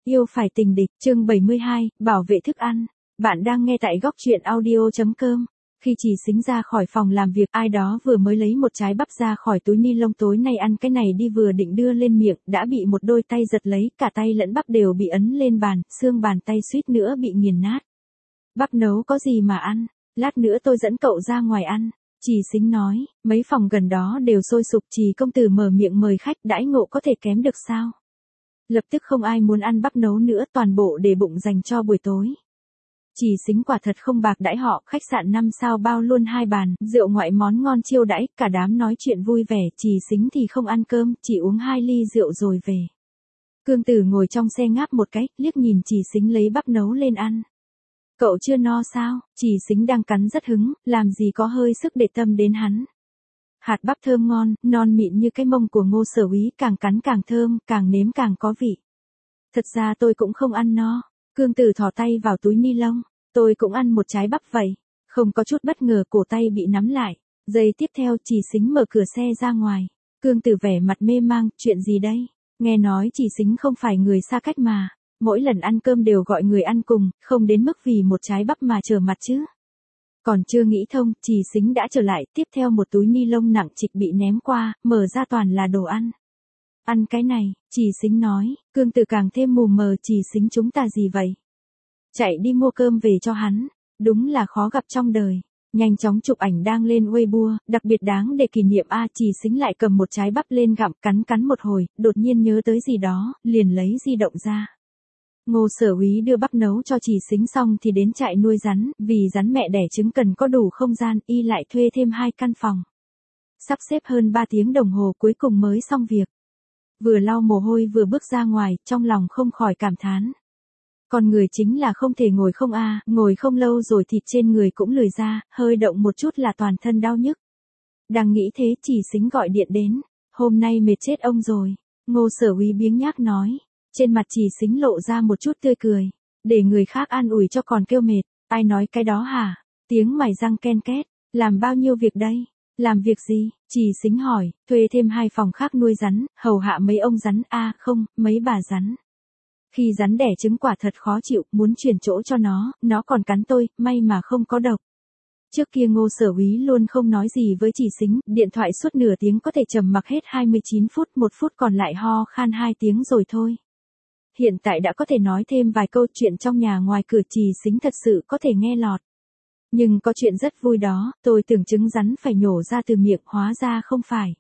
Yêu phải tình địch, chương 72, bảo vệ thức ăn. Bạn đang nghe tại góc truyện audio.com. Khi Trì Xính ra khỏi phòng làm việc, ai đó vừa mới lấy một trái bắp ra khỏi túi ni lông tối nay ăn cái này đi vừa định đưa lên miệng, đã bị một đôi tay giật lấy, cả tay lẫn bắp đều bị ấn lên bàn, xương bàn tay suýt nữa bị nghiền nát. Bắp nấu có gì mà ăn, lát nữa tôi dẫn cậu ra ngoài ăn. Trì Xính nói, mấy phòng gần đó đều sôi sục. Trì công tử mở miệng mời khách, đãi ngộ có thể kém được sao? Lập tức không ai muốn ăn bắp nấu nữa, toàn bộ để bụng dành cho buổi tối. Trì Xính quả thật không bạc đãi họ, khách sạn 5 sao bao luôn 2 bàn, rượu ngoại món ngon chiêu đãi, cả đám nói chuyện vui vẻ. Trì Xính thì không ăn cơm, chỉ uống 2 ly rượu rồi về. Cương Tử ngồi trong xe ngáp một cái, liếc nhìn Trì Xính lấy bắp nấu lên ăn. Cậu chưa no sao? Trì Xính đang cắn rất hứng, làm gì có hơi sức để tâm đến hắn. Hạt bắp thơm ngon, non mịn như cái mông của Ngô Sở Úy, càng cắn càng thơm, càng nếm càng có vị. Thật ra tôi cũng không ăn no. Cương Tử thò tay vào túi ni lông. Tôi cũng ăn một trái bắp vậy. Không có chút bất ngờ, cổ tay bị nắm lại. Giây tiếp theo Trì Xính mở cửa xe ra ngoài. Cương Tử vẻ mặt mê mang, chuyện gì đây? Nghe nói Trì Xính không phải người xa cách mà. Mỗi lần ăn cơm đều gọi người ăn cùng, không đến mức vì một trái bắp mà trở mặt chứ. Còn chưa nghĩ thông, Trì Xính đã trở lại, tiếp theo một túi ni lông nặng trịch bị ném qua, mở ra toàn là đồ ăn. Ăn cái này, Trì Xính nói. Cương Tử càng thêm mù mờ. Trì Xính chúng ta gì vậy? Chạy đi mua cơm về cho hắn. Đúng là khó gặp trong đời. Nhanh chóng chụp ảnh đăng lên Weibo, đặc biệt đáng để kỷ niệm. Trì Xính lại cầm một trái bắp lên gặm, cắn một hồi, đột nhiên nhớ tới gì đó, liền lấy di động ra. Ngô Sở Úy đưa bắp nấu cho Trì Xính xong thì đến trại nuôi rắn, vì rắn mẹ đẻ trứng cần có đủ không gian, y lại thuê thêm 2 căn phòng. Sắp xếp hơn 3 tiếng đồng hồ cuối cùng mới xong việc. Vừa lau mồ hôi vừa bước ra ngoài, trong lòng không khỏi cảm thán. Con người chính là không thể ngồi không ngồi không lâu rồi thịt trên người cũng lười ra, hơi động một chút là toàn thân đau nhức. Đang nghĩ thế Trì Xính gọi điện đến, hôm nay mệt chết ông rồi. Ngô Sở Úy biếng nhác nói. Trên mặt Trì Xính lộ ra một chút tươi cười. Để người khác an ủi cho còn kêu mệt, ai nói cái đó hả? Tiếng mày răng ken két, làm bao nhiêu việc đây? Làm việc gì? Trì Xính hỏi. Thuê thêm 2 phòng khác nuôi rắn, hầu hạ mấy ông rắn, không, mấy bà rắn. Khi rắn đẻ trứng quả thật khó chịu, muốn chuyển chỗ cho nó còn cắn tôi, may mà không có độc. Trước kia Ngô Sở Úy luôn không nói gì với Trì Xính, điện thoại suốt nửa tiếng có thể trầm mặc hết 29 phút, 1 phút còn lại ho khan 2 tiếng rồi thôi. Hiện tại đã có thể nói thêm vài câu chuyện trong nhà ngoài cửa. Trì Xính thật sự có thể nghe lọt. Nhưng có chuyện rất vui đó, tôi tưởng trứng rắn phải nhổ ra từ miệng, hóa ra không phải.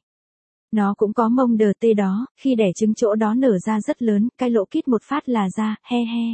Nó cũng có mông đờ tê đó, khi đẻ trứng chỗ đó nở ra rất lớn, cái lỗ kít một phát là ra, he.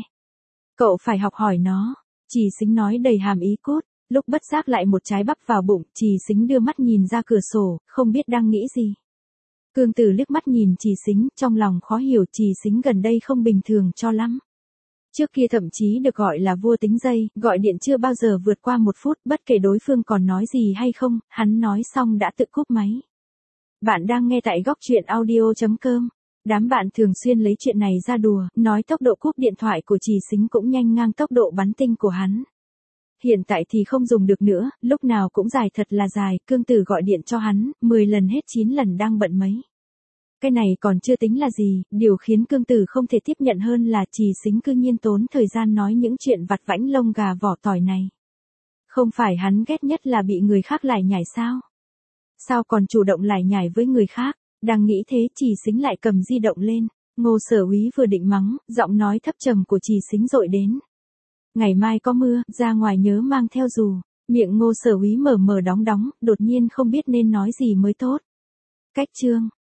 Cậu phải học hỏi nó. Trì Xính nói đầy hàm ý cốt, lúc bất giác lại một trái bắp vào bụng. Trì Xính đưa mắt nhìn ra cửa sổ, không biết đang nghĩ gì. Cương Tử liếc mắt nhìn Trì Xính, trong lòng khó hiểu. Trì Xính gần đây không bình thường cho lắm. Trước kia thậm chí được gọi là vua tính dây, gọi điện chưa bao giờ vượt qua 1 phút, bất kể đối phương còn nói gì hay không, hắn nói xong đã tự cúp máy. Bạn đang nghe tại góc truyện audio.com. Đám bạn thường xuyên lấy chuyện này ra đùa, nói tốc độ cúp điện thoại của Trì Xính cũng nhanh ngang tốc độ bắn tinh của hắn. Hiện tại thì không dùng được nữa, lúc nào cũng dài thật là dài. Cương Tử gọi điện cho hắn, 10 lần hết 9 lần đang bận mấy. Cái này còn chưa tính là gì, điều khiến Cương Tử không thể tiếp nhận hơn là Trì Xính cư nhiên tốn thời gian nói những chuyện vặt vãnh lông gà vỏ tỏi này. Không phải hắn ghét nhất là bị người khác lải nhải sao? Sao còn chủ động lải nhải với người khác? Đang nghĩ thế Trì Xính lại cầm di động lên. Ngô Sở Úy vừa định mắng, giọng nói thấp trầm của Trì Xính dội đến. Ngày mai có mưa, ra ngoài nhớ mang theo dù. Miệng Ngô Sở Úy mở đóng, đột nhiên không biết nên nói gì mới tốt. Cách chương.